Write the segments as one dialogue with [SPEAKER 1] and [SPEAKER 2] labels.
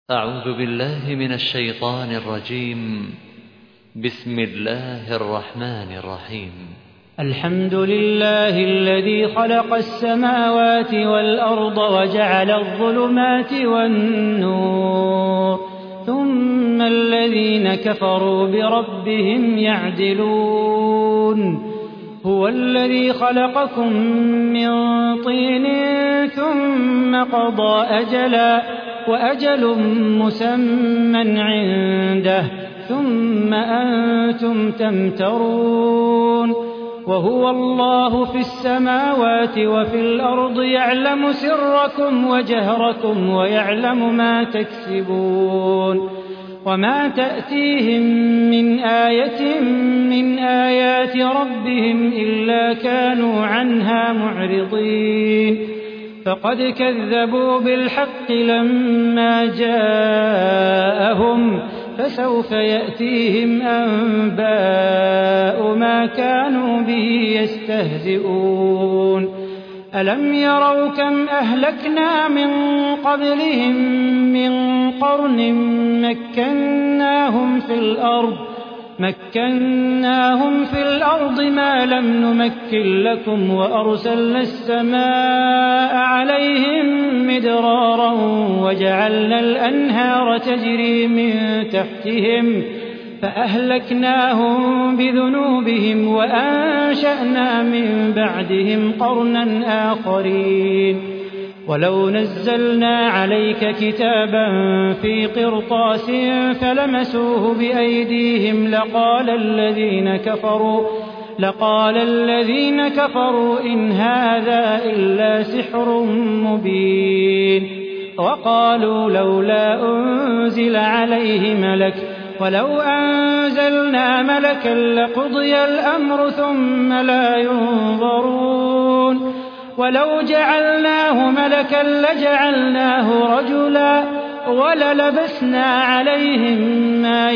[SPEAKER 1] أعوذ بالله من الشيطان الرجيم. بسم الله الرحمن الرحيم.
[SPEAKER 2] الحمد لله الذي خلق السماوات والأرض وجعل الظلمات والنور، ثم الذين كفروا بربهم يعدلون. هو الذي خلقكم من طين ثم قضى أجلا وأجل مسمى عنده، ثم أنتم تمترون. وهو الله في السماوات وفي الأرض، يعلم سركم وجهركم ويعلم ما تكسبون. وما تأتيهم من آية من آيات ربهم إلا كانوا عنها معرضين. فقد كذبوا بالحق لما جاءهم، فسوف يأتيهم أنباء ما كانوا به يستهزئون. ألم يروا كم أهلكنا من قبلهم من قرن مكناهم في الأرض ما لم نمكن لكم، وأرسلنا السماء عليهم مدرارا وجعلنا الأنهار تجري من تحتهم فأهلكناهم بذنوبهم وأنشأنا من بعدهم قرنا آخرين. ولو نزلنا عليك كتابا في قرطاس فلمسوه بأيديهم لقال الذين كفروا إن هذا إلا سحر مبين. وقالوا لولا أنزل عليه ملك، ولو أنزلنا ملكا لقضي الأمر ثم لا ينظرون. ولو جعلناه ملكا لجعلناه رجلا وللبسنا عليهم ما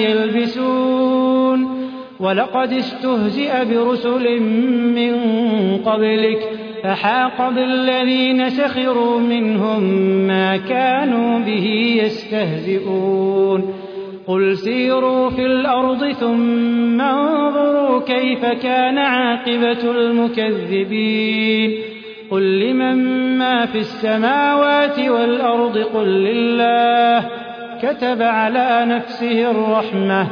[SPEAKER 2] يلبسون. ولقد استهزئ برسل من قبلك فحاق بالذين سخروا منهم ما كانوا به يستهزئون. قل سيروا في الأرض ثم انظروا كيف كان عاقبة المكذبين. قل لمن ما في السماوات والأرض قل لله. كتب على نفسه الرحمة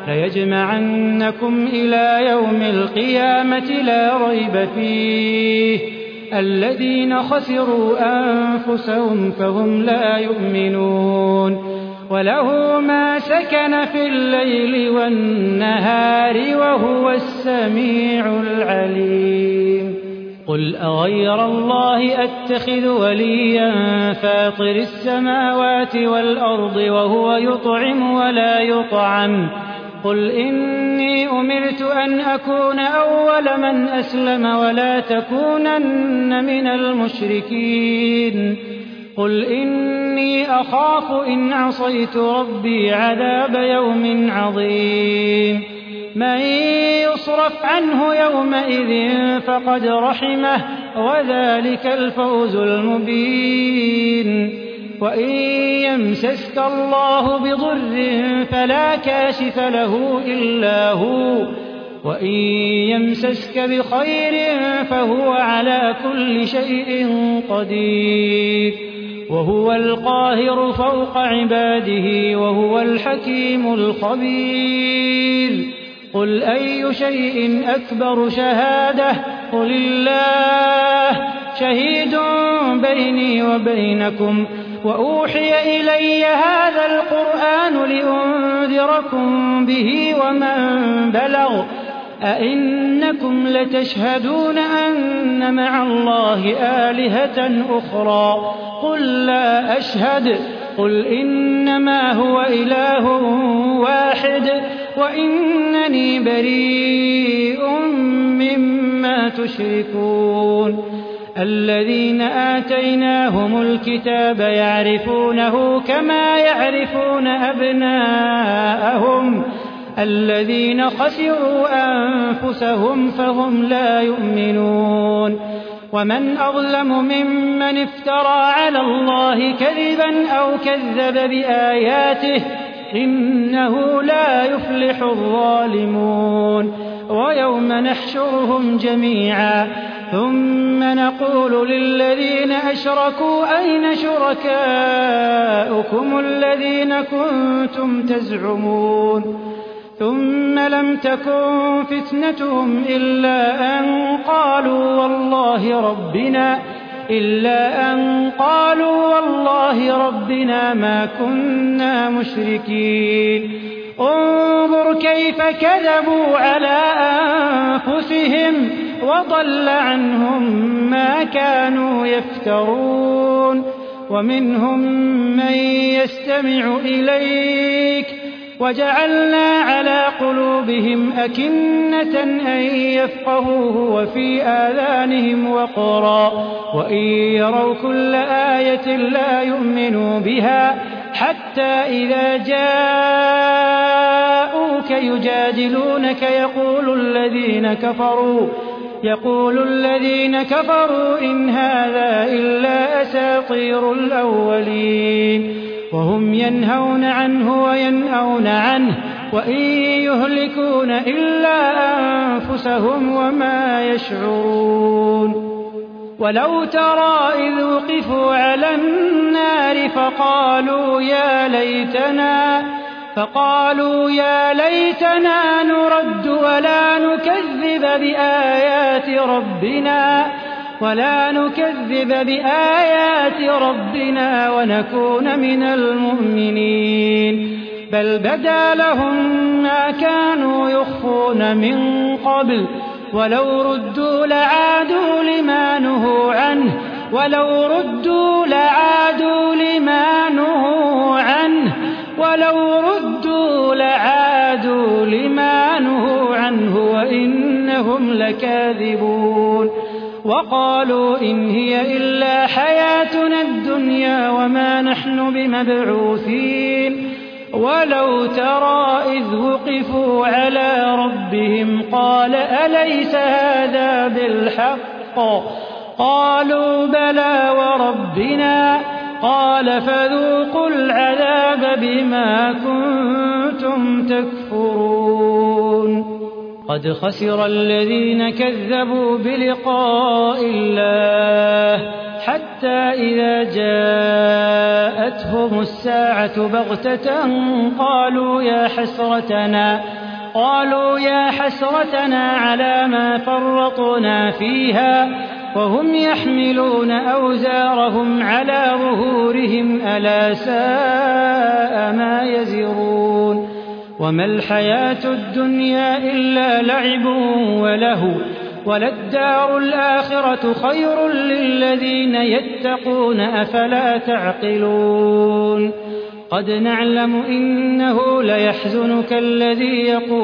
[SPEAKER 2] ليجمعنكم إلى يوم القيامة لا ريب فيه. الذين خسروا أنفسهم فهم لا يؤمنون. وله ما سكن في الليل والنهار وهو السميع العليم. قل أغير الله أتخذ وليا فاطر السماوات والأرض وهو يطعم ولا يطعم. قل إني أمرت أن أكون أول من أسلم ولا تكونن من المشركين. قل إني أخاف إن عصيت ربي عذاب يوم عظيم. من يصرف عنه يومئذ فقد رحمه وذلك الفوز المبين. وإن يمسسك الله بضر فلا كاشف له إلا هو، وإن يمسسك بخير فهو على كل شيء قدير. وهو القاهر فوق عباده وهو الحكيم الخبير. قل أي شيء أكبر شهادة؟ قل الله شهيد بيني وبينكم. وأوحي إلي هذا القرآن لأنذركم به ومن بلغ. أئنكم لتشهدون أن مع الله آلهة أخرى؟ قل لا أشهد. قل إنما هو إله واحد وإنني بريء مما تشركون. الذين آتيناهم الكتاب يعرفونه كما يعرفون أبناءهم. الذين خسروا أنفسهم فهم لا يؤمنون. ومن أظلم ممن افترى على الله كذبا أو كذب بآياته إنه لا يفلح الظالمون ويوم نحشرهم جميعا ثم نقول للذين أشركوا أين شركاؤكم الذين كنتم تزعمون ثم لم تكن فتنتهم إلا أن قالوا والله ربنا ما كنا مشركين انظر كيف كذبوا على أنفسهم وضل عنهم ما كانوا يفترون ومنهم من يستمع إليك وجعلنا على قلوبهم أكنة أن يفقهوه وفي آذانهم وقرا وإن يروا كل آية لا يؤمنوا بها حتى إذا جاءوك يجادلونك يقول الذين كفروا إن هذا إلا أساطير الأولين وهم ينهون عنه وينأون عنه وإن يهلكون إلا أنفسهم وما يشعرون ولو ترى إذ وقفوا على النار فقالوا يا ليتنا نرد ولا نكذب بآيات ربنا ونكون من المؤمنين بل بدا لهم ما كانوا يخفون من قبل ولو ردوا لعادوا لما نهوا عنه وإنهم لكاذبون وقالوا إن هي إلا حياتنا الدنيا وما نحن بمبعوثين ولو ترى إذ وقفوا على ربهم قال أليس هذا بالحق قالوا بلى وربنا قال فذوقوا العذاب بما كنتم تكفرون قد خسر الذين كذبوا بلقاء الله حتى إذا جاءتهم الساعة بغتة قالوا يا حسرتنا على ما فرطنا فيها وهم يحملون أوزارهم على ظهورهم ألا ساء ما يزرون وما الحياة الدنيا إلا لعب ولهو وللدار الآخرة خير للذين يتقون أفلا تعقلون قد نعلم إنه ليحزنك الذي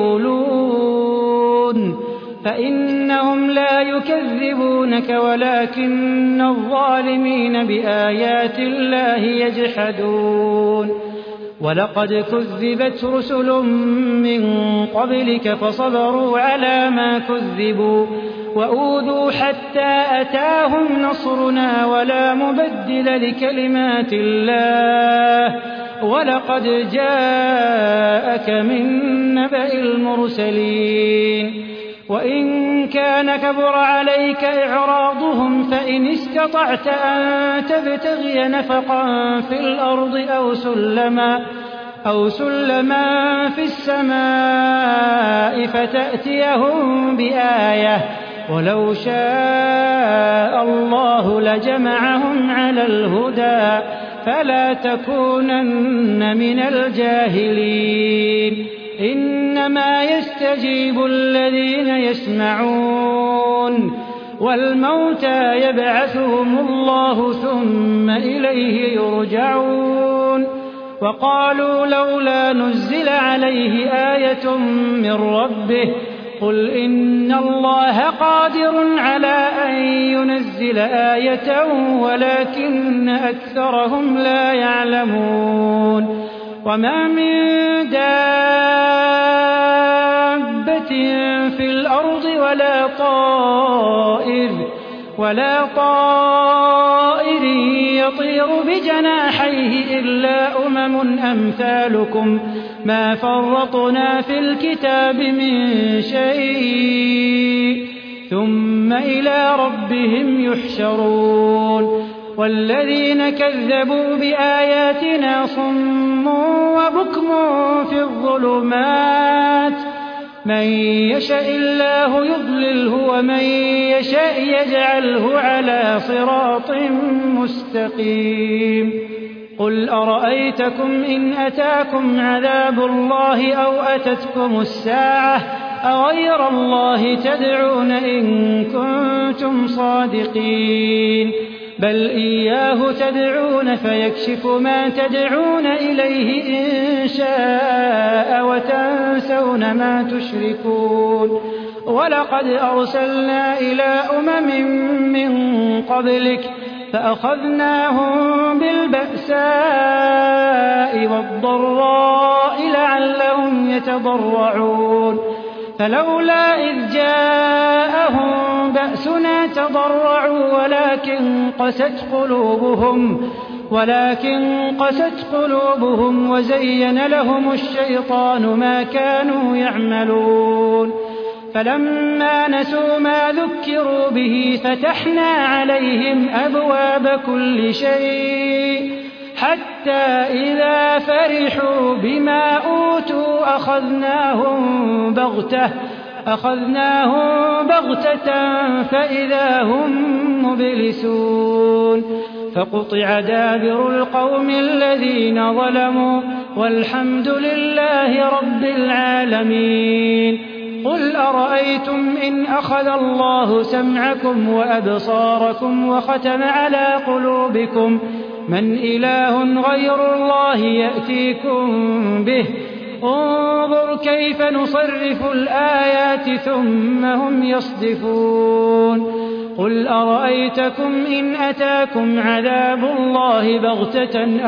[SPEAKER 2] يقولون فإنهم لا يكذبونك ولكن الظالمين بآيات الله يجحدون ولقد كذبت رسل من قبلك فصبروا على ما كذبوا وأوذوا حتى أتاهم نصرنا ولا مبدل لكلمات الله ولقد جاءك من نبأ المرسلين وإن كان كبر عليك إعراضهم فإن استطعت أن تبتغي نفقا في الأرض أو سلما في السماء فتأتيهم بآية ولو شاء الله لجمعهم على الهدى فلا تكونن من الجاهلين إنما يستجيب الذين يسمعون والموتى يبعثهم الله ثم إليه يرجعون وقالوا لولا نزل عليه آية من ربه قل إن الله قادر على أن ينزل آية ولكن أكثرهم لا يعلمون وما من دابة في الأرض ولا طائر يطير بجناحيه إلا أمم أمثالكم ما فرطنا في الكتاب من شيء ثم إلى ربهم يحشرون والذين كذبوا بآياتنا صم وبكم في الظلمات من يشاء الله يضلله ومن يشاء يجعله على صراط مستقيم قل أرأيتكم إن أتاكم عذاب الله أو أتتكم الساعة أغير الله تدعون إن كنتم صادقين بل إياه تدعون فيكشف ما تدعون إليه إن شاء وتنسون ما تشركون ولقد أرسلنا إلى من قبلك فأخذناهم بالبأساء والضراء لعلهم يتضرعون فلولا إذ جاءهم بأسنا تضرعوا ولكن قست قلوبهم وزين لهم الشيطان ما كانوا يعملون فلما نسوا ما ذكروا به فتحنا عليهم أبواب كل شيء حتى إذا فرحوا بما أوتوا أخذناهم بغتة فإذا هم مبلسون فقطع دابر القوم الذين ظلموا والحمد لله رب العالمين قل أرأيتم إن أخذ الله سمعكم وأبصاركم وختم على قلوبكم من إله غير الله يأتيكم به انظر كيف نصرف الآيات ثم هم يصدفون قل أرأيتكم إن أتاكم عذاب الله بغتة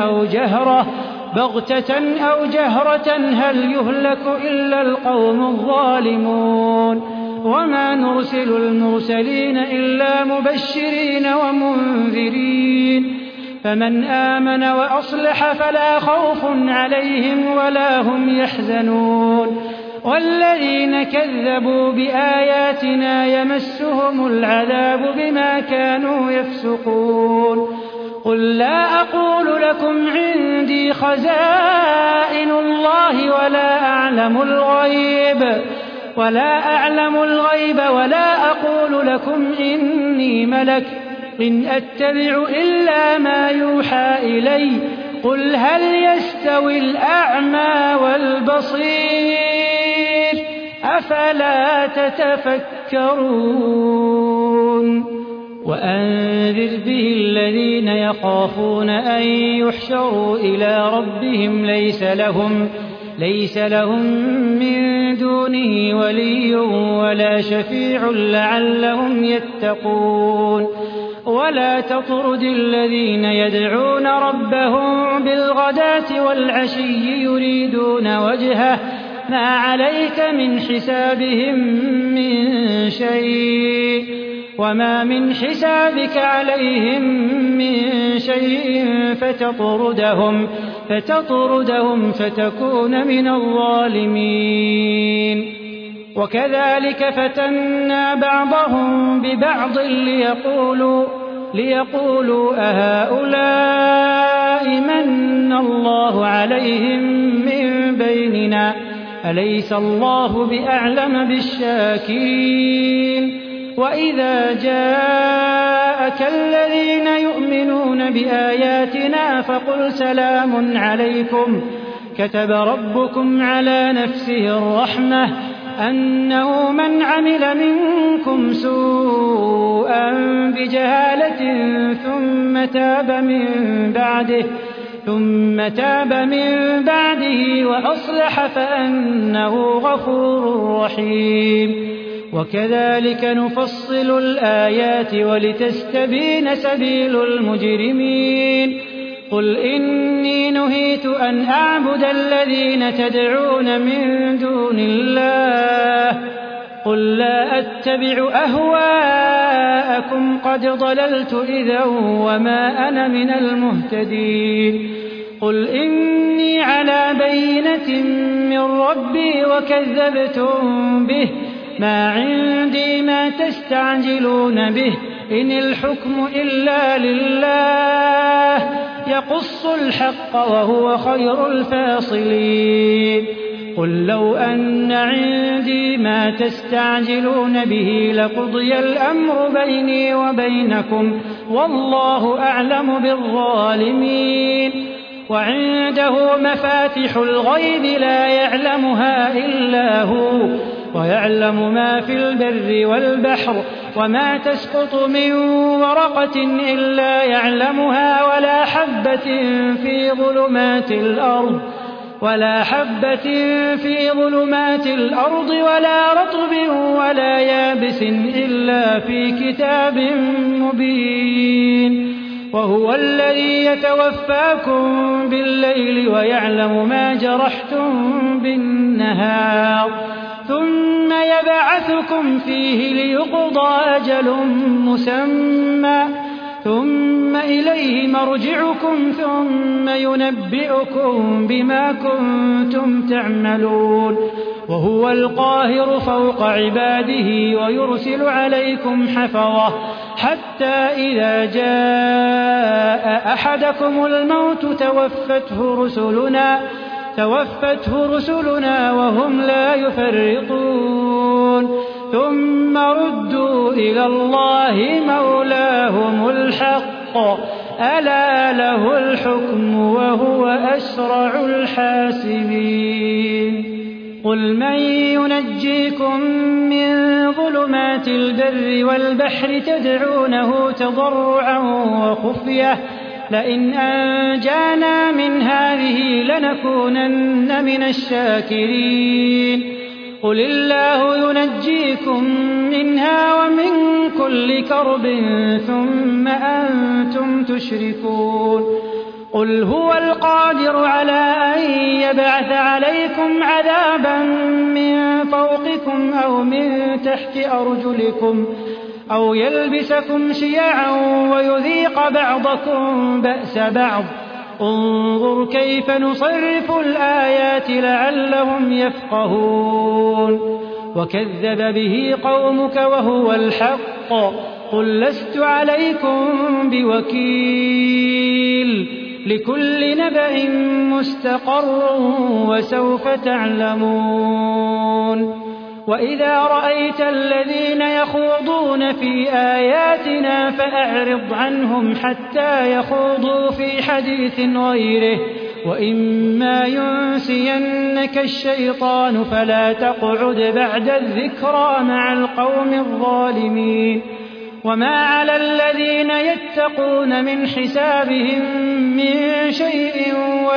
[SPEAKER 2] أو جهرة هل يهلك إلا القوم الظالمون وما نرسل المرسلين إلا مبشرين ومنذرين فمن آمن وأصلح فلا خوف عليهم ولا هم يحزنون والذين كذبوا بآياتنا يمسهم العذاب بما كانوا يفسقون قل لا أقول لكم عندي خزائن الله ولا أعلم الغيب ولا أقول لكم إني ملك إن أتبع إلا ما يوحى إلي قل هل يستوي الأعمى والبصير أفلا تتفكرون وأنذر به الذين يخافون أن يحشروا إلى ربهم ليس لهم من دونه ولي ولا شفيع لعلهم يتقون ولا تطرد الذين يدعون ربهم بالغداة والعشي يريدون وجهه ما عليك من حسابهم من شيء وما من حسابك عليهم من شيء فتطردهم فتكون من الظالمين وكذلك فتنا بعضهم ببعض ليقولوا أهؤلاء من الله عليهم من بيننا أليس الله بأعلم بالشاكرين وإذا جاءك الذين يؤمنون بآياتنا فقل سلام عليكم كتب ربكم على نفسه الرحمة أنه من عمل منكم سوءا بجهالة ثم تاب من بعده وأصلح فأنه غفور رحيم وكذلك نفصل الآيات ولتستبين سبيل المجرمين قل إني نهيت أن أعبد الذين تدعون من دون الله قل لا أتبع أهواءكم قد ضللت إذا وما أنا من المهتدين قل إني على بينة من ربي وكذبتم به ما عندي ما تستعجلون به إن الحكم إلا لله يقص الحق وهو خير الفاصلين قل لو أن عندي ما تستعجلون به لقضي الأمر بيني وبينكم والله أعلم بالظالمين وعنده مفاتح الغيب لا يعلمها إلا هو ويعلم ما في البر والبحر وما تسقط من ورقة إلا يعلمها ولا حبة في ظلمات الأرض ولا رطب ولا يابس إلا في كتاب مبين وهو الذي يتوفاكم بالليل ويعلم ما جرحتم بالنهار ثم يبعثكم فيه ليقضى أجل مسمى ثم إليه مرجعكم ثم ينبئكم بما كنتم تعملون وهو القاهر فوق عباده ويرسل عليكم حفظة حتى إذا جاء أحدكم الموت توفته رسلنا وهم لا يفرطون ثم ردوا إلى الله مولاهم الحق ألا له الحكم وهو أسرع الحاسبين قل من ينجيكم من ظلمات البر والبحر تدعونه تضرعا وخفية لئن أنجانا من هذه لنكونن من الشاكرين قل الله ينجيكم منها ومن كل كرب ثم أنتم تشركون قل هو القادر على أن يبعث عليكم عذابا من فوقكم أو من تحت أرجلكم أو يلبسكم شيعا ويذيق بعضكم بأس بعض انظر كيف نصرف الآيات لعلهم يفقهون وكذب به قومك وهو الحق قل لست عليكم بوكيل لكل نبأ مستقر وسوف تعلمون وإذا رأيت الذين يخوضون في آياتنا فأعرض عنهم حتى يخوضوا في حديث غيره وإما ينسينك الشيطان فلا تقعد بعد الذكرى مع القوم الظالمين وما على الذين يتقون من حسابهم من شيء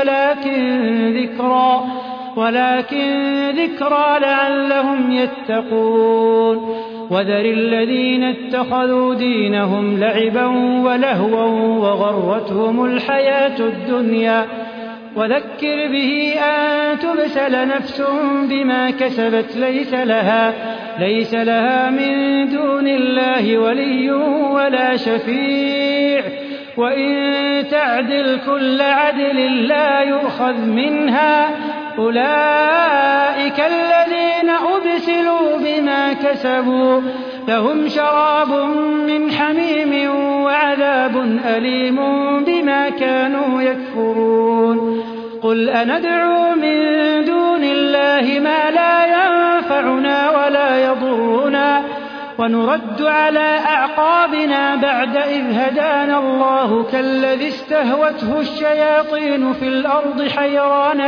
[SPEAKER 2] ولكن ذكرى لعلهم يتقون وذر الذين اتخذوا دينهم لعبا ولهوا وغرتهم الحياة الدنيا وذكر به أن تبسل نفس بما كسبت ليس لها من دون الله ولي ولا شفيع وإن تعدل كل عدل لا يؤخذ منها أولئك الذين أبسلوا بما كسبوا لهم شراب من حميم وعذاب أليم بما كانوا يكفرون قل أندعو من دون الله ما لا ينفعنا ولا يضرنا ونرد على أعقابنا بعد إذ هدانا الله كالذي استهوته الشياطين في الأرض حيران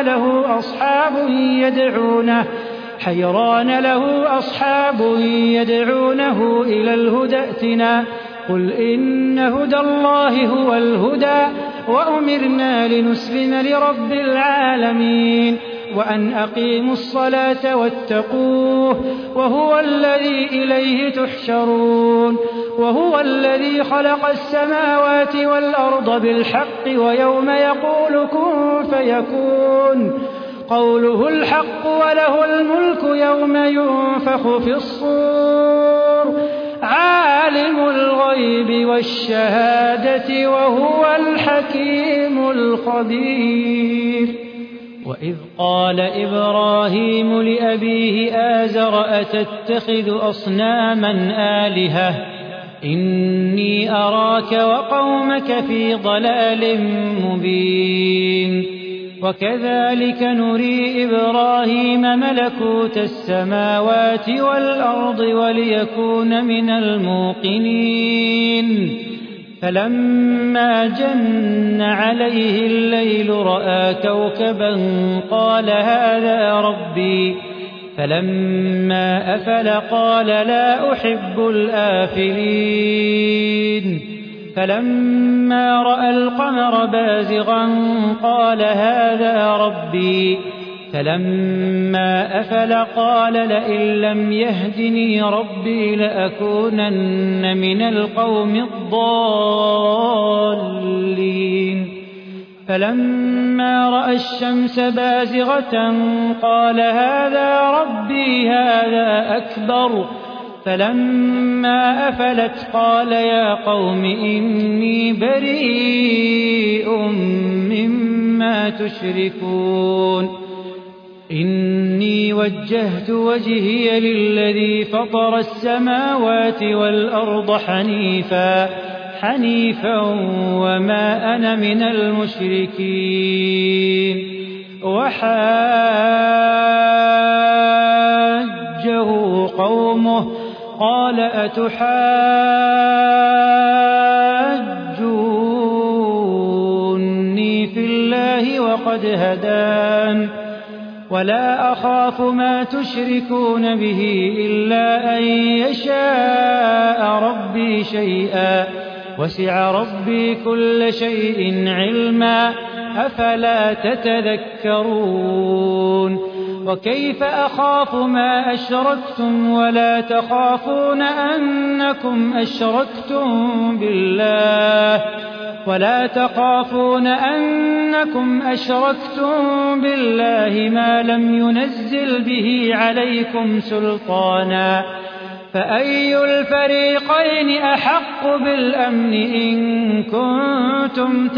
[SPEAKER 2] له أصحاب يدعونه إلى الهدى ائتنا قل إن هدى الله هو الهدى وأمرنا لنسلم لرب العالمين وأن أقيموا الصلاة واتقوه وهو الذي إليه تحشرون وهو الذي خلق السماوات والأرض بالحق ويوم يقول كن فيكون قوله الحق وله الملك يوم ينفخ في الصور عالم الغيب والشهادة وهو الحكيم الخبير وإذ قال إبراهيم لأبيه آزر أتتخذ أصناما آلهة إني أراك وقومك في ضلال مبين وكذلك نري إبراهيم ملكوت السماوات والأرض وليكون من الموقنين فلما جن عليه الليل رأى كوكبا قال هذا ربي فلما أفل قال لا أحب الآفلين فلما رأى القمر بازغا قال هذا ربي فلما أفل قال لئن لم يهدني ربي لأكونن من القوم الضالين فلما رأى الشمس بازغة قال هذا ربي هذا أكبر فلما أفلت قال يا قوم إني بريء مما تشركون إني وجهت وجهي للذي فطر السماوات والأرض حنيفا وما أنا من المشركين وحاجه قومه قال أتحاجوني في الله وقد هدان ولا أخاف ما تشركون به إلا أن يشاء ربي شيئا وسع ربي كل شيء علما أفلا تتذكرون وكيف أخاف ما أشركتم ولا تخافون أنكم أشركتم بالله ما لم ينزل به عليكم سلطانا فأي الفريقين أحق بالأمن إن كنتم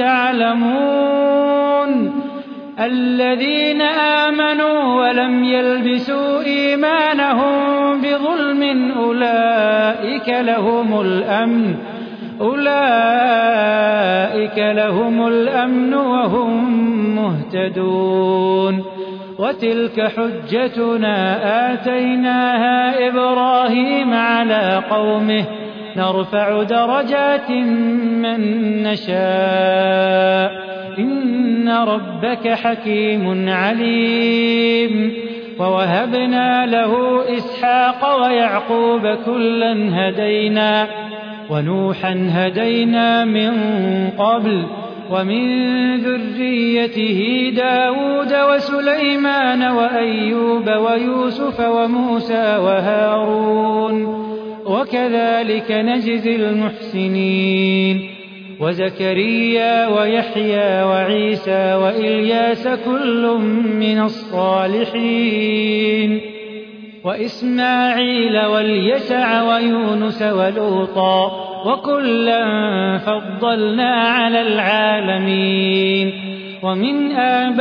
[SPEAKER 2] تعلمون الذين آمنوا ولم يلبسوا إيمانهم بظلم أولئك لهم الأمن وهم مهتدون وتلك حجتنا آتيناها إبراهيم على قومه نرفع درجات من نشاء إن ربك حكيم عليم ووهبنا له إسحاق ويعقوب كلا هدينا ونوحا هدينا من قبل ومن ذريته داود وسليمان وأيوب ويوسف وموسى وهارون وكذلك نجزي المحسنين وزكريا ويحيى وعيسى وإلياس كل من الصالحين وإسماعيل واليسع ويونس ولوطا وكلا فضلنا على العالمين ومن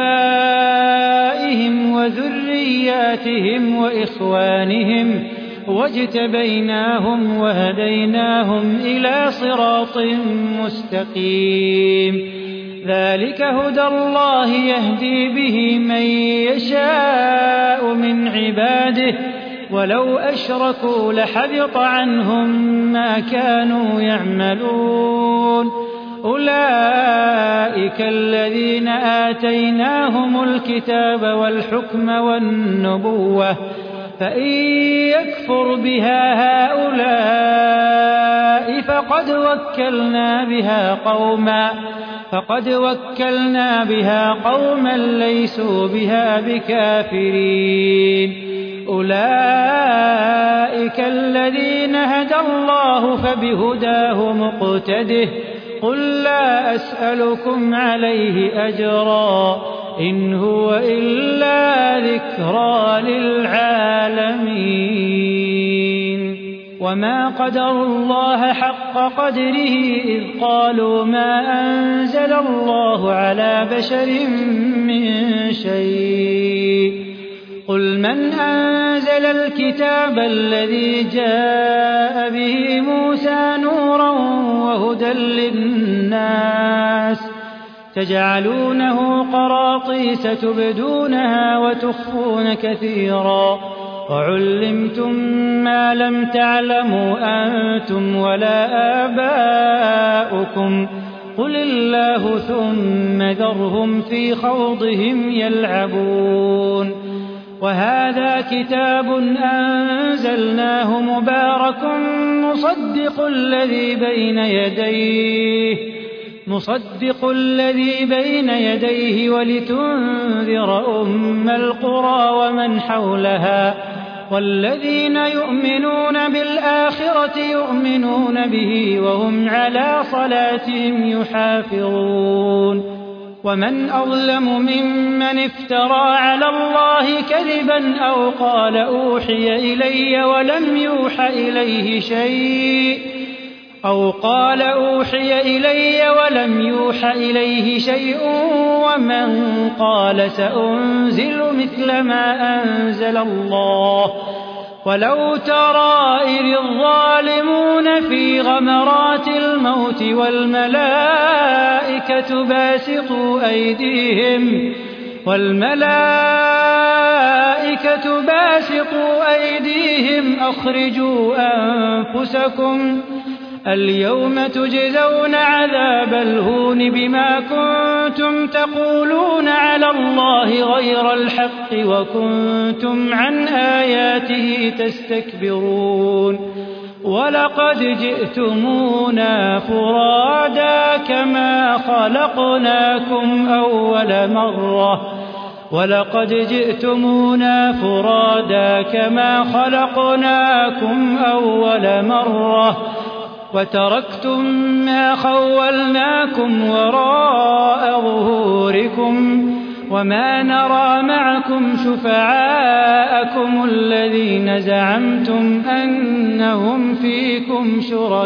[SPEAKER 2] آبائهم وذرياتهم وإخوانهم واجتبيناهم وهديناهم إلى صراط مستقيم ذلك هدى الله يهدي به من يشاء من عباده ولو أشركوا لحبط عنهم ما كانوا يعملون أولئك الذين آتيناهم الكتاب والحكم والنبوة فإن يكفر بها هؤلاء فقد وكلنا بها قوما ليسوا بها بكافرين أولئك الذين هدى الله فبهداه مقتده قل لا أسألكم عليه أجرا إن هو إلا وذكرى للعالمين. وما قدروا الله حق قدره إذ قالوا ما أنزل الله على بشر من شيء. قل من أنزل الكتاب الذي جاء به موسى نورا وهدى للناس تجعلونه قراطيس تبدونها وتخفون كثيرا وعلمتم ما لم تعلموا أنتم ولا آباؤكم قل الله ثم ذرهم في خوضهم يلعبون. وهذا كتاب أنزلناه مبارك مصدق الذي بين يديه ولتنذر أم القرى ومن حولها والذين يؤمنون بالآخرة يؤمنون به وهم على صلاتهم يحافظون. ومن أظلم ممن افترى على الله كذبا أو قال أوحي إلي ولم يوحى إليه شيء ومن قال سأنزل مثل ما أنزل الله. ولو ترى إذ الظالمون في غمرات الموت والملائكة باسطوا أيديهم أخرجوا أنفسكم اليوم تجزون عذاب الهون بما كنتم تقولون على الله غير الحق وكنتم عن آياته تستكبرون. ولقد جئتمونا فرادا كما خلقناكم أول مرة وتركتم ما خولناكم وراء ظهوركم وما نرى معكم شفعاءكم الذين زعمتم أنهم فيكم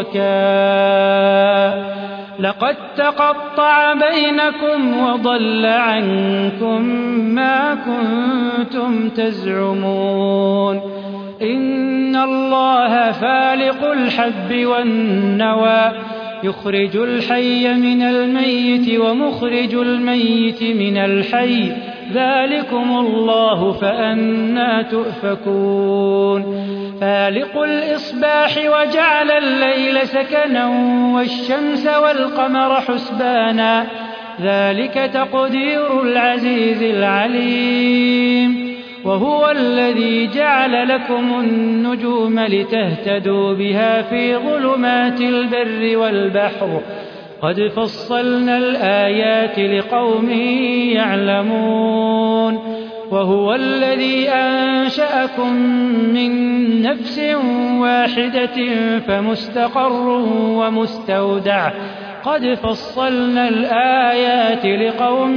[SPEAKER 2] شركاء لقد تقطع بينكم وضل عنكم ما كنتم تزعمون. إن الله فالق الحب والنوى يخرج الحي من الميت ومخرج الميت من الحي ذلكم الله فأنى تؤفكون. فالق الإصباح وجعل الليل سكنا والشمس والقمر حسبانا ذلك تقدير العزيز العليم. وهو الذي جعل لكم النجوم لتهتدوا بها في ظلمات البر والبحر قد فصلنا الآيات لقوم يعلمون. وهو الذي أنشأكم من نفس واحدة فمستقر ومستودع قد فصلنا الآيات لقوم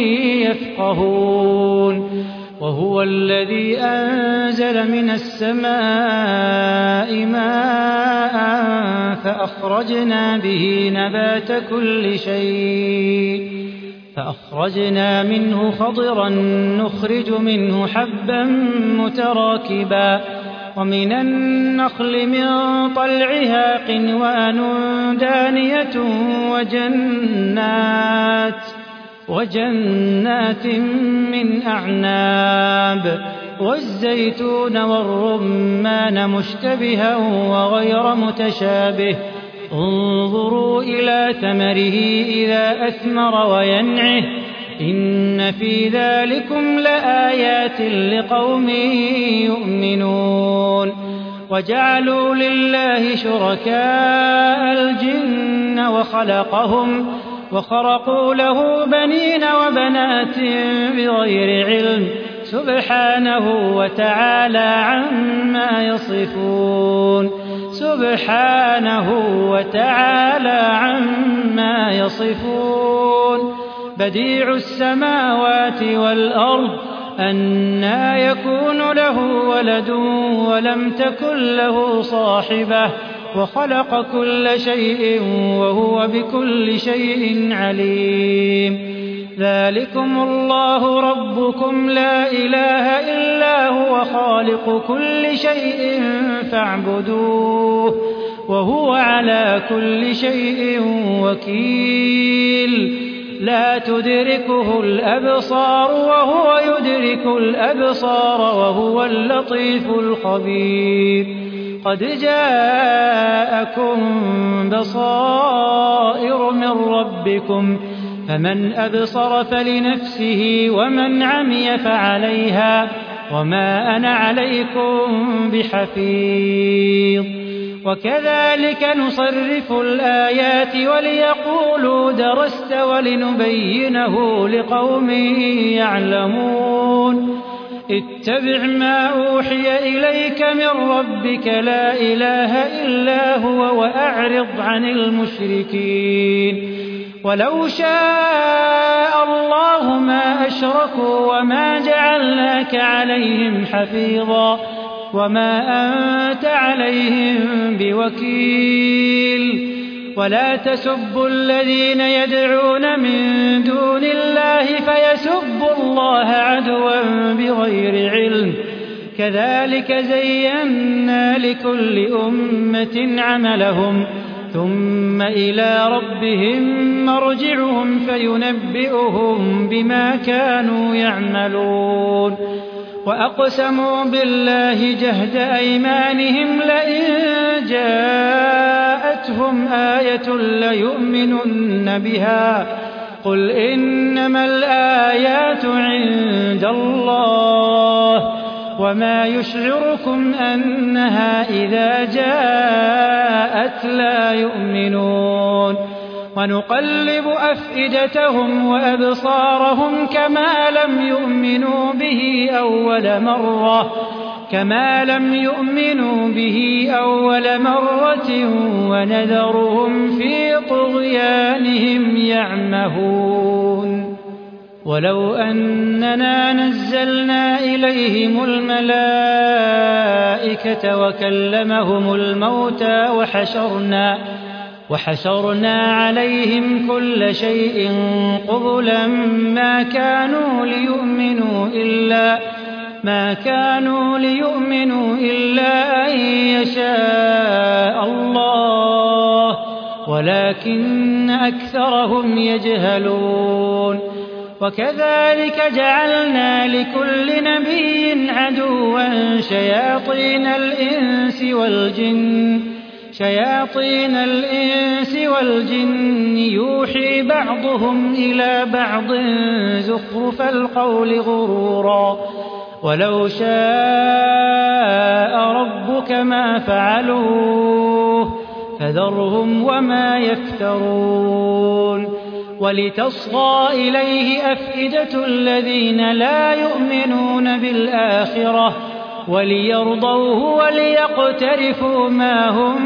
[SPEAKER 2] يفقهون. وهو الذي أنزل من السماء ماء فأخرجنا به نبات كل شيء فأخرجنا منه خضرا نخرج منه حبا متراكبا ومن النخل من طلعها قنوان دانية وجنات من أعناب والزيتون والرمان مشتبها وغير متشابه انظروا إلى ثمره إذا أثمر وينعه إن في ذلكم لآيات لقوم يؤمنون. وجعلوا لله شركاء الجن وخرقوا له بنين وبنات بغير علم سبحانه وتعالى عما يصفون. بديع السماوات والأرض أنى يكون له ولد ولم تكن له صاحبة وخلق كل شيء وهو بكل شيء عليم. ذلكم الله ربكم لا إله إلا هو خالق كل شيء فاعبدوه وهو على كل شيء وكيل. لا تدركه الأبصار وهو يدرك الأبصار وهو اللطيف الخبير. قد جاءكم بصائر من ربكم فمن أبصر فلنفسه ومن عمي فعليها وما أنا عليكم بحفيظ. وكذلك نصرف الآيات وليقولوا درست ولنبينه لقوم يعلمون. اتبع ما أوحي إليك من ربك لا إله إلا هو وأعرض عن المشركين. ولو شاء الله ما أشركوا وما جعلناك عليهم حفيظا وما أنت عليهم بوكيل. ولا تسبوا الذين يدعون من دون الله فيسبوا الله عدوا بغير علم. كذلك زينا لكل أمة عملهم ثم إلى ربهم مرجعهم فينبئهم بما كانوا يعملون. وأقسموا بالله جهد أيمانهم لئن جاءتهم آية ليؤمنن بها قل إنما الآيات عند الله وما يشعركم أنها إذا جاءت لا يؤمنون. ونقلب أفئدتهم وأبصارهم كما لم يؤمنوا به أول مرة ونذرهم في طغيانهم يعمهون. ولو أننا نزلنا إليهم الملائكة وكلمهم الموتى وحشرنا عليهم كل شيء قبلا ما كانوا ليؤمنوا إلا أن يشاء الله ولكن أكثرهم يجهلون. وكذلك جعلنا لكل نبي عدوا شياطين الإنس والجن يوحي بعضهم إلى بعض زخرف القول غرورا. ولو شاء ربك ما فعلوه فذرهم وما يفترون. ولتصغى إليه أفئدة الذين لا يؤمنون بالآخرة وليرضوه وليقترفوا ما هم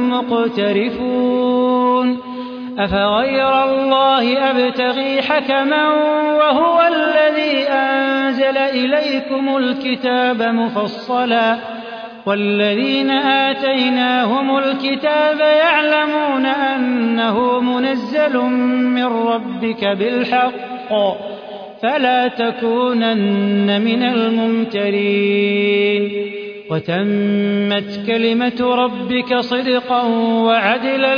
[SPEAKER 2] مقترفون. أفغير الله أبتغي حكما وهو الذي أنزل إليكم الكتاب مفصلا والذين آتيناهم الكتاب يعلمون أنه منزل من ربك بالحق فلا تكونن من الممترين. وتمت كلمة ربك صدقا وعدلا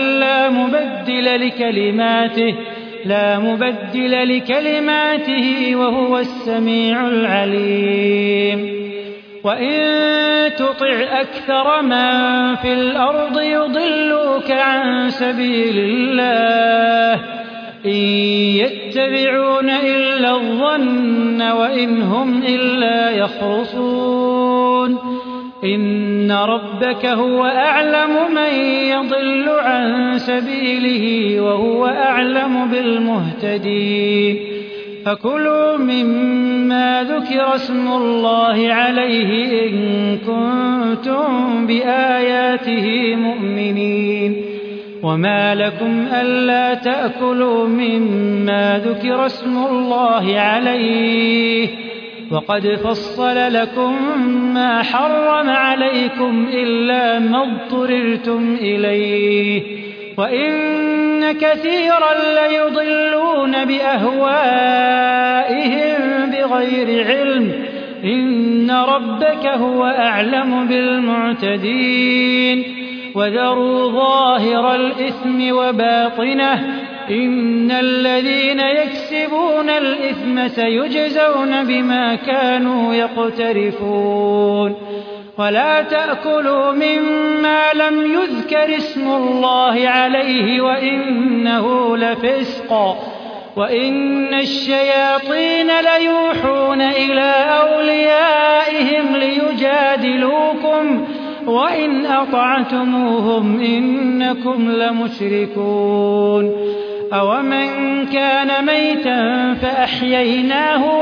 [SPEAKER 2] لا مبدل لكلماته وهو السميع العليم. وإن تطع أكثر من في الأرض يضلوك عن سبيل الله إن يتبعون إلا الظن وإن هم إلا يخرصون. إن ربك هو أعلم من يضل عن سبيله وهو أعلم بالمهتدين. فكلوا مما ذكر اسم الله عليه إن كنتم بآياته مؤمنين. وما لكم ألا تأكلوا مما ذكر اسم الله عليه وقد فصل لكم ما حرم عليكم إلا ما اضطررتم إليه وإن كثيرا ليضلون بأهوائهم بغير علم إن ربك هو أعلم بالمعتدين وذروا ظاهر الإثم وباطنه إن الذين يكسبون الإثم سيجزون بما كانوا يقترفون ولا تأكلوا مما لم يذكر اسم الله عليه وإنه لفسق وإن الشياطين ليوحون إلى أوليائهم ليجادلوكم وإن أطعتموهم إنكم لمشركون أومن كان ميتا فأحييناه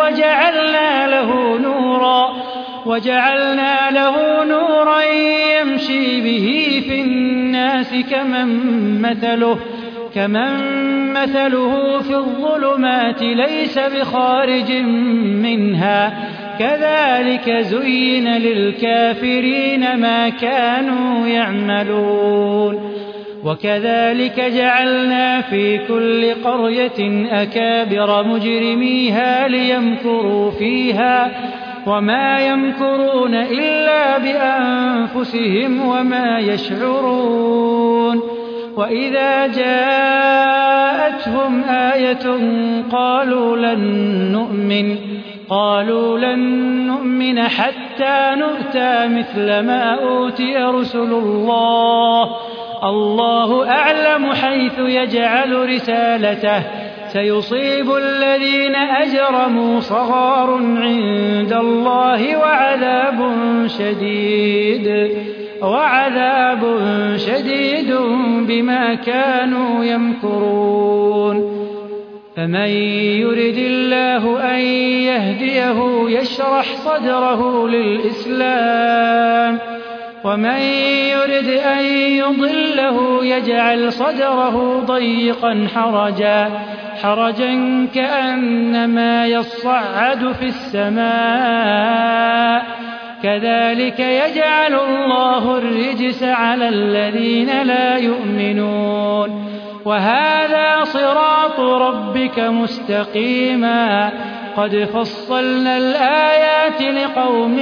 [SPEAKER 2] وجعلنا له نورا يمشي به في الناس كمن مثله في الظلمات ليس بخارج منها كذلك زين للكافرين ما كانوا يعملون وكذلك جعلنا في كل قرية أكابر مجرميها ليمكروا فيها وما يمكرون إلا بأنفسهم وما يشعرون وإذا جاءتهم آية قالوا لن نؤمن حتى نؤتى مثل ما أوتي رسل الله أعلم حيث يجعل رسالته سيصيب الذين أجرموا صغار عند الله وعذاب شديد بما كانوا يمكرون فمن يرد الله أن يهديه يشرح صدره للإسلام ومن يرد أن يضله يجعل صدره ضيقا حرجا كأنما يصعد في السماء كذلك يجعل الله الرجس على الذين لا يؤمنون وهذا صراط ربك مستقيما قد فصلنا الآيات لقوم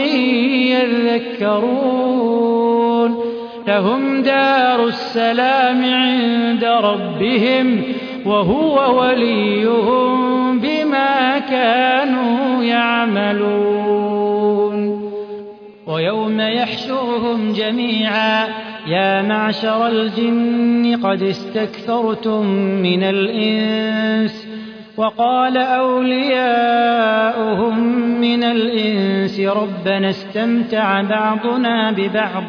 [SPEAKER 2] يذكرون لهم دار السلام عند ربهم وهو وليهم بما كانوا يعملون ويوم يحشرهم جميعا يا معشر الجن قد استكثرتم من الإنس وقال أولياؤهم من الإنس ربنا استمتع بعضنا ببعض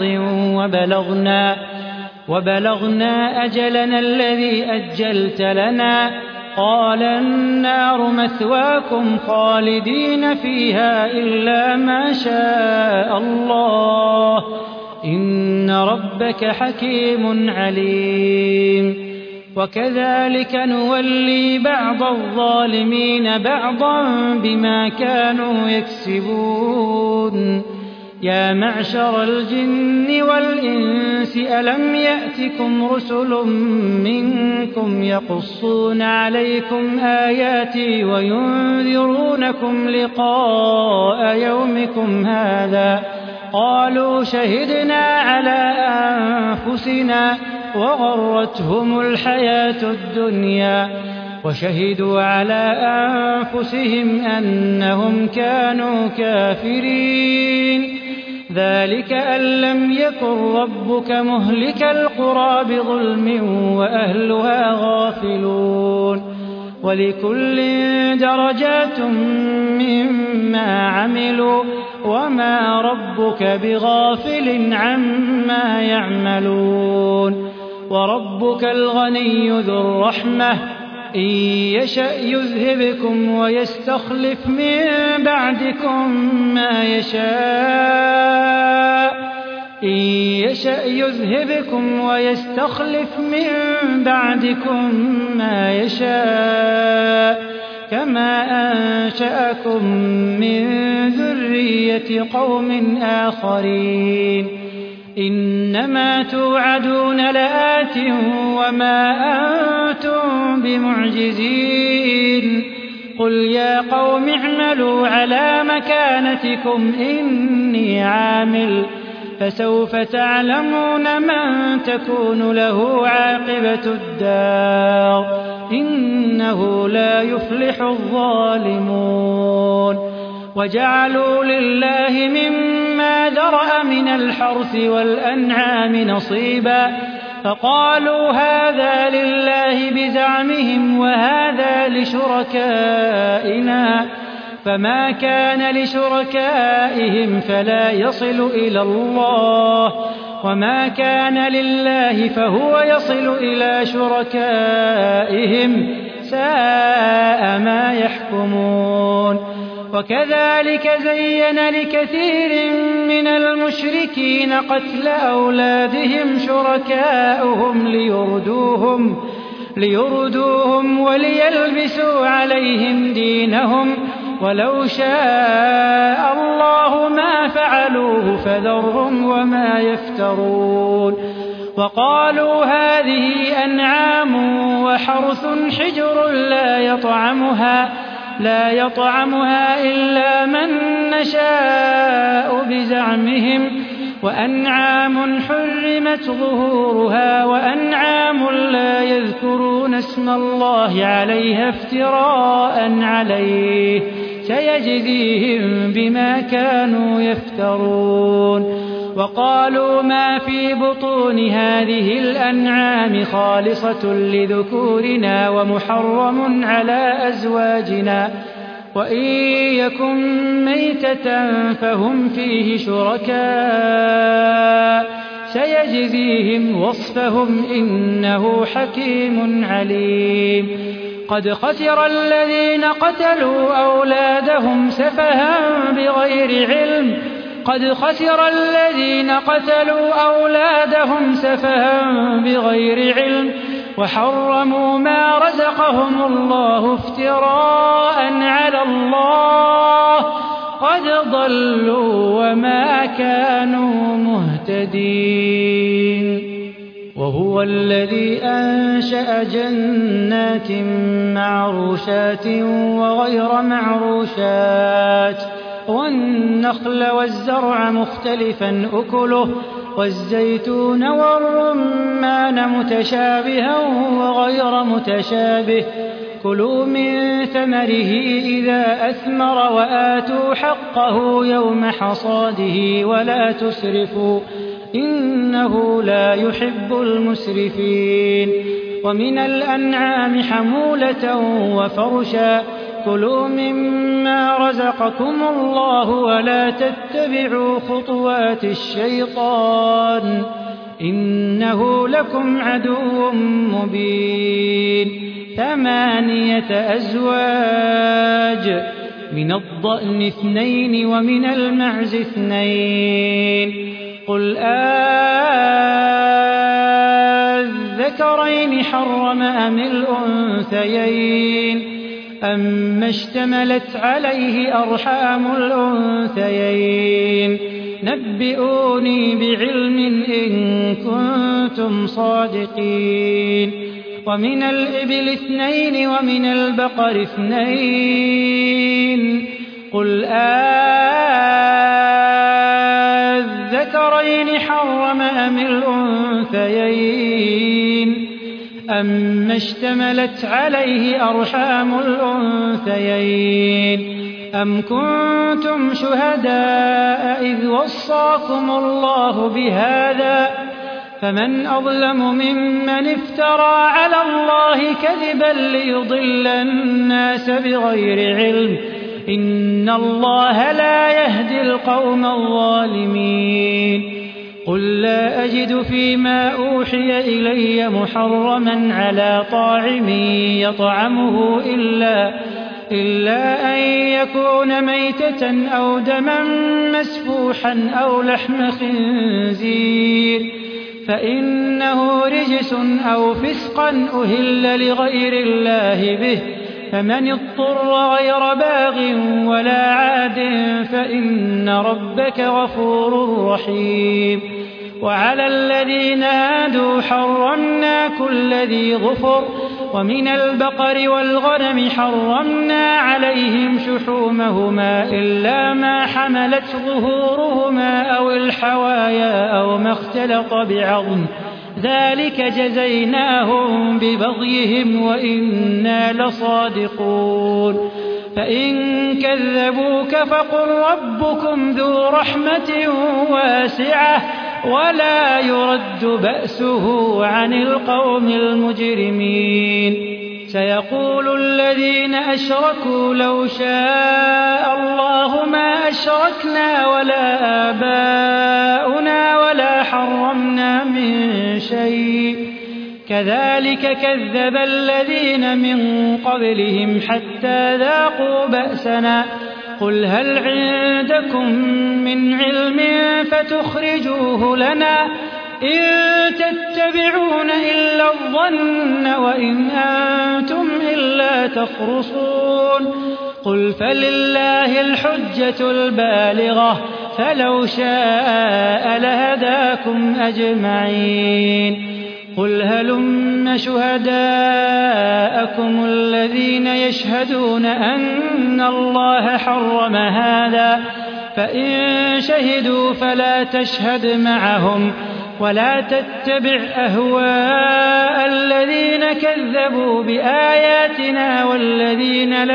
[SPEAKER 2] وبلغنا أجلنا الذي أجلت لنا قال النار مثواكم خالدين فيها إلا ما شاء الله إن ربك حكيم عليم وكذلك نولي بعض الظالمين بعضا بما كانوا يكسبون يا معشر الجن والإنس ألم يأتكم رسل منكم يقصون عليكم آياتي وينذرونكم لقاء يومكم هذا قالوا شهدنا على أنفسنا وغرتهم الحياة الدنيا وشهدوا على أنفسهم أنهم كانوا كافرين ذلك أن لم يكن ربك مهلك القرى بظلم وأهلها غافلون ولكل درجات مما عملوا وما ربك بغافل عما يعملون وربك الغني ذو الرحمة إن يشأ يذهبكم ويستخلف من بعدكم ما يشاء إن يشأ يذهبكم ويستخلف من بعدكم ما يشاء كما أنشأكم من ذرية قوم آخرين إنما توعدون لآت وما أنتم بمعجزين قل يا قوم اعملوا على مكانتكم إني عامل فسوف تعلمون من تكون له عاقبة الدار إنه لا يفلح الظالمون وجعلوا لله مما ذرأ من الحرث والأنعام نصيبا فقالوا هذا لله بزعمهم وهذا لشركائنا فما كان لشركائهم فلا يصل إلى الله وما كان لله فهو يصل إلى شركائهم ساء ما يحكمون وكذلك زين لكثير من المشركين قتل أولادهم شركاؤهم ليردوهم وليلبسوا عليهم دينهم ولو شاء الله ما فعلوه فذرهم وما يفترون وقالوا هذه أنعام وحرث حجر لا يطعمها إلا من نشاء بزعمهم وأنعام حرمت ظهورها وأنعام لا يذكرون اسم الله عليها افتراء عليه سيجزيهم بما كانوا يفترون وقالوا ما في بطون هذه الأنعام خالصة لذكورنا ومحرم على أزواجنا وإن يكن ميتة فهم فيه شركاء سيجزيهم وصفهم إنه حكيم عليم قد خسر الذين قتلوا أولادهم سفها بغير علم وحرموا ما رزقهم الله افتراء على الله قد ضلوا وما كانوا مهتدين وهو الذي أنشأ جنات معروشات وغير معروشات والنخل والزرع مختلفا أكله والزيتون والرمان متشابها وغير متشابه كلوا من ثمره إذا أثمر وآتوا حقه يوم حصاده ولا تسرفوا إنه لا يحب المسرفين ومن الأنعام حمولة وفرشا كلوا مما رزقكم الله ولا تتبعوا خطوات الشيطان إنه لكم عدو مبين 8 أزواج من الضأن 2 ومن المعز 2 قل الذكرين حرم أم الأنثيين أما اشتملت عليه أرحام الأنثيين نبئوني بعلم إن كنتم صادقين ومن الإبل 2 ومن البقر 2 قل الذكرين حرم أم الأنثيين أما اشتملت عليه أرحام الأنثيين أم كنتم شهداء إذ وصاكم الله بهذا فمن أظلم ممن افترى على الله كذبا ليضل الناس بغير علم إن الله لا يهدي القوم الظالمين قل لا أجد فيما أوحي إلي محرما على طاعم يطعمه إلا أن يكون ميتة أو دما مسفوحا أو لحم خنزير فإنه رجس أو فسقا أهل لغير الله به فمن اضطر غير باغ ولا عاد فإن ربك غفور رحيم. وعلى الذين هادوا حرمنا كل ذي ظفر ومن البقر والغنم حرمنا عليهم شحومهما إلا ما حملت ظهورهما أو الحوايا أو ما اختلط بعظم ذلك جزيناهم ببغيهم وإنا لصادقون. فإن كذبوك فقل ربكم ذو رحمة واسعة ولا يرد بأسه عن القوم المجرمين. سيقول الذين أشركوا لو شاء الله ما أشركنا ولا آباؤنا ولا حرمنا من شيء كذلك كذب الذين من قبلهم حتى ذاقوا بأسنا. قل هل عندكم من علم فتخرجوه لنا إن تتبعون إلا الظن وإن أنتم إلا تخرصون. قل فلله الحجة البالغة فلو شاء لهداكم أجمعين. قل هلم شهداءكم الذين يشهدون أن الله حرم هذا فإن شهدوا فلا تشهد معهم ولا تتبع أهواء الذين كذبوا بآياتنا والذين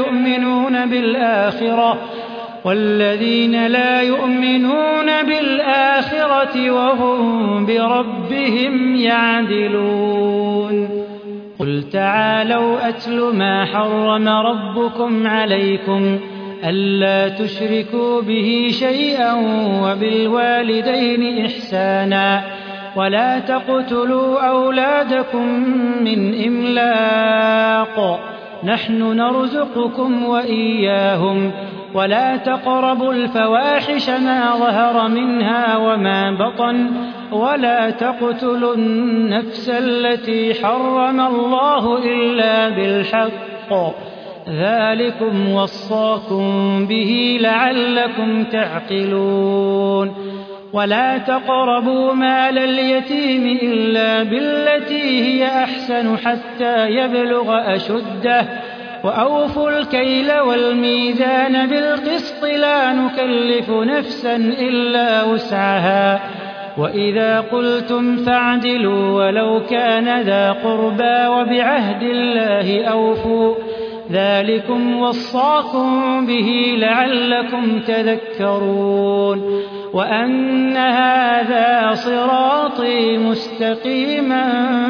[SPEAKER 2] لا يؤمنون بالآخرة وهم بربهم يعدلون. قل تعالوا أتل ما حرم ربكم عليكم ألا تشركوا به شيئا وبالوالدين إحسانا ولا تقتلوا أولادكم من إملاق نحن نرزقكم وإياهم ولا تقربوا الفواحش ما ظهر منها وما بطن ولا تقتلوا النفس التي حرم الله إلا بالحق ذلكم وصاكم به لعلكم تعقلون. ولا تقربوا مال اليتيم إلا بالتي هي أحسن حتى يبلغ أشده وأوفوا الكيل والميزان بالقسط لا نكلف نفسا إلا وسعها وإذا قلتم فاعدلوا ولو كان ذا قربى وبعهد الله أوفوا ذلكم وصاكم به لعلكم تذكرون. وأن هذا صراطي مستقيما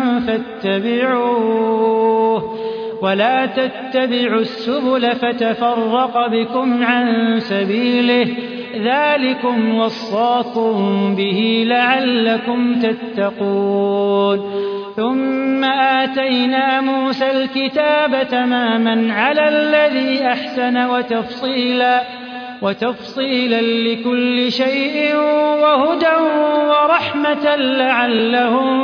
[SPEAKER 2] فاتبعوه ولا تتبعوا السبل فتفرق بكم عن سبيله ذلكم وصاكم به لعلكم تتقون. ثم آتينا موسى الكتاب تماما على الذي أحسن وتفصيلا لكل شيء وهدى ورحمة لعلهم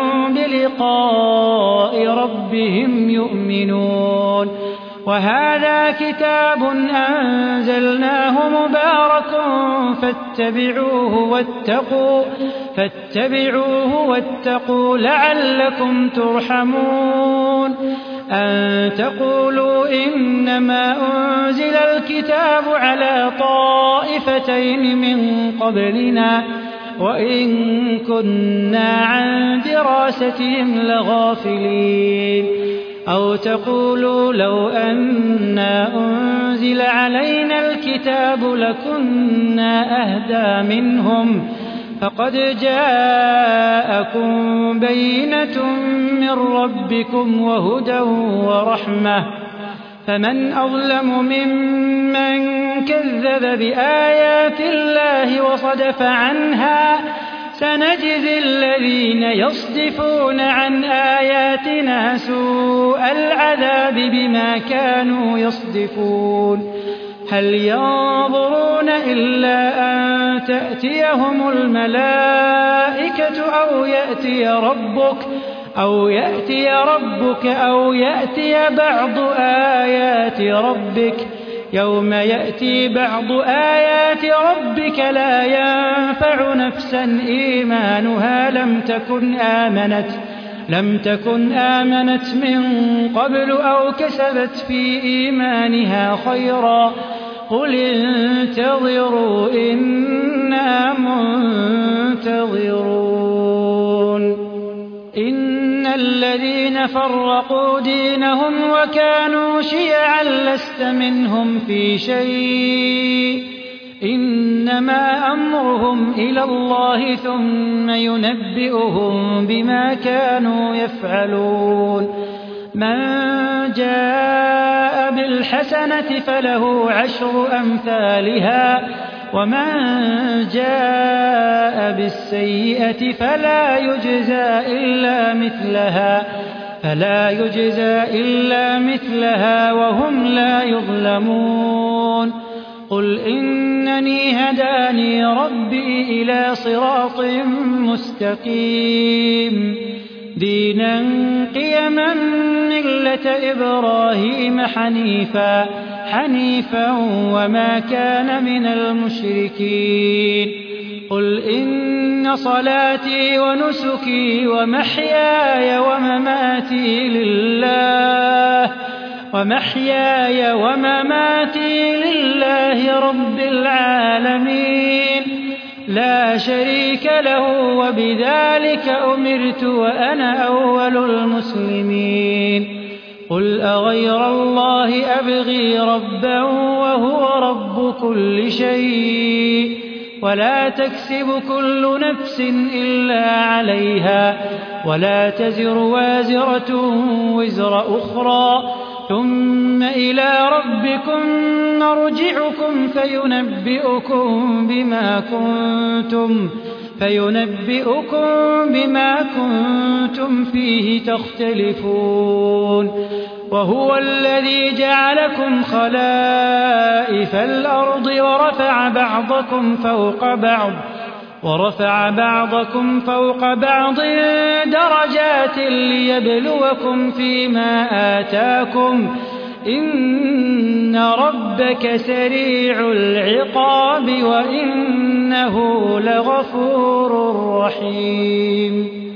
[SPEAKER 2] بلقاء ربهم يؤمنون. وهذا كتاب أنزلناه مبارك فاتبعوه واتقوا لعلكم ترحمون. أن تقولوا إنما أنزل الكتاب على طائفتين من قبلنا وإن كنا عن دراستهم لغافلين. أو تقولوا لو أنا أنزل علينا الكتاب لكنا أهدى منهم فقد جاءكم بينة من ربكم وهدى ورحمة فمن أظلم ممن كذب بآيات الله وصدف عنها سنجزي الذين يصدفون عن آياتنا سوء العذاب بما كانوا يصدفون. هل ينظرون إلا أن تأتيهم الملائكة أو يأتي ربك أو يأتي بعض آيات ربك يوم يأتي بعض آيات ربك لا ينفع نفسا إيمانها لم تكن آمنت من قبل أو كسبت في إيمانها خيرا قل انتظروا إنا منتظرون إن الذين فرقوا دينهم وكانوا شيعا لست منهم في شيء إنما أمرهم إلى الله ثم ينبئهم بما كانوا يفعلون من جاء بالحسنة فله 10 أمثالها ومن جاء بالسيئة فلا يجزى إلا مثلها وهم لا يظلمون قل إنني هداني ربي إلى صراط مستقيم دينا قيما ملة إبراهيم حنيفا وما كان من المشركين قل إن صلاتي ونسكي ومحياي ومماتي لله رب العالمين لا شريك له وبذلك أمرت وأنا أول المسلمين قل أغير الله أبغي ربا وهو رب كل شيء ولا تكسب كل نفس إلا عليها ولا تزر وازرة وزر أخرى ثم إلى ربكم مرجعكم فينبئكم بما كنتم فيه تختلفون وهو الذي جعلكم خلائف الأرض ورفع بعضكم فوق بعض درجات ليبلوكم فيما آتاكم إن ربك سريع العقاب وإنه لغفور رحيم